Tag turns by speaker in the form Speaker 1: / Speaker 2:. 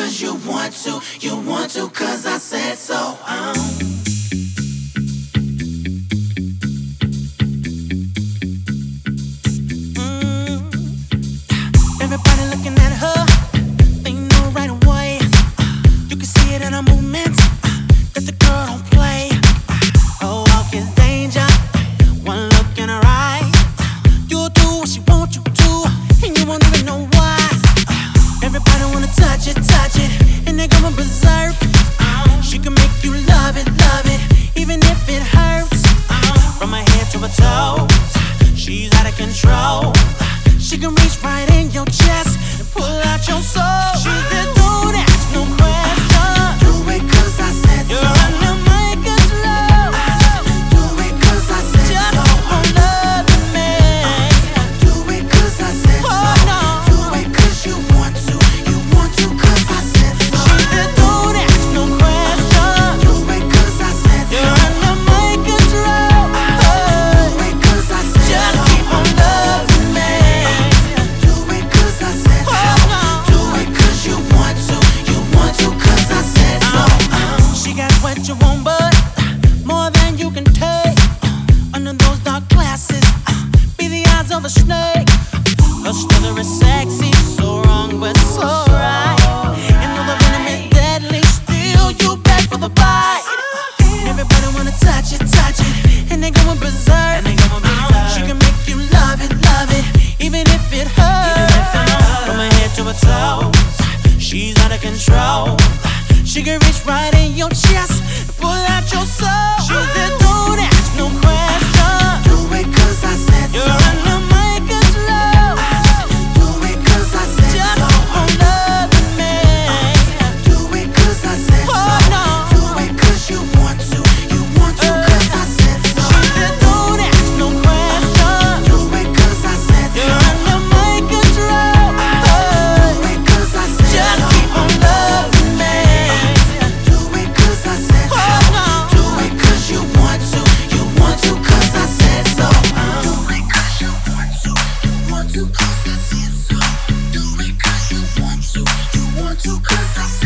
Speaker 1: cause you want to. You want to cause I said so.
Speaker 2: Everybody looking at her, they know right away. You can see it in her movements that the girl don't play. Her walk is danger, one look in her eye. You'll do what she want you to, and you won't even know why. Everybody wanna touch it, and they're going berserk. She can make you love it, even if it hurts. From her head to her toes, she's out of control. She can reach right in your chest and pull out your soul. She's the dude, ask no question.
Speaker 1: Do it cause I said so.
Speaker 2: You're under my control.
Speaker 1: Do it cause I said
Speaker 2: Just
Speaker 1: so.
Speaker 2: keep on loving me.
Speaker 1: Do it cause I said so.
Speaker 2: no.
Speaker 1: Do it cause you want to. You want to cause I said so.
Speaker 2: She's the dude, ask no question.
Speaker 1: Do it cause I said so.
Speaker 2: You're under my control.
Speaker 1: Do it cause I said
Speaker 2: Just
Speaker 1: so.
Speaker 2: keep on loving me.
Speaker 1: Do it cause I said so. Do it cause you want to. You want to cause I said so.
Speaker 2: She got what you want, but more than you can take. Under those dark glasses, be the eyes of a snake. Her slither is sexy, so wrong but so right. And though the venom is deadly, still you beg for the bite. And everybody wanna touch it, and they going berserk. She can make you love it, even if it hurts. From her head to her toes, she's out of control. She can reach right in your chest and pull out your soul. She's the dude, ask no question.
Speaker 1: Do it cause I said
Speaker 2: You're
Speaker 1: so.
Speaker 2: under my control.
Speaker 1: Do it cause I said
Speaker 2: Just
Speaker 1: so.
Speaker 2: keep on loving me.
Speaker 1: Do it cause I said so.
Speaker 2: no.
Speaker 1: Do it cause you want to. You want to cause I said so.
Speaker 2: She's the dude, ask no question.
Speaker 1: Do it cause I said so.
Speaker 2: You're under my control.
Speaker 1: Do it cause I said
Speaker 2: Just
Speaker 1: so.
Speaker 2: keep on loving me.
Speaker 1: Do it cause I said so. Do it cause you want to. You want to cause I said so. Do it cause you want to. You want to cause I said so. Do it cause you want to. You want to cause I said so.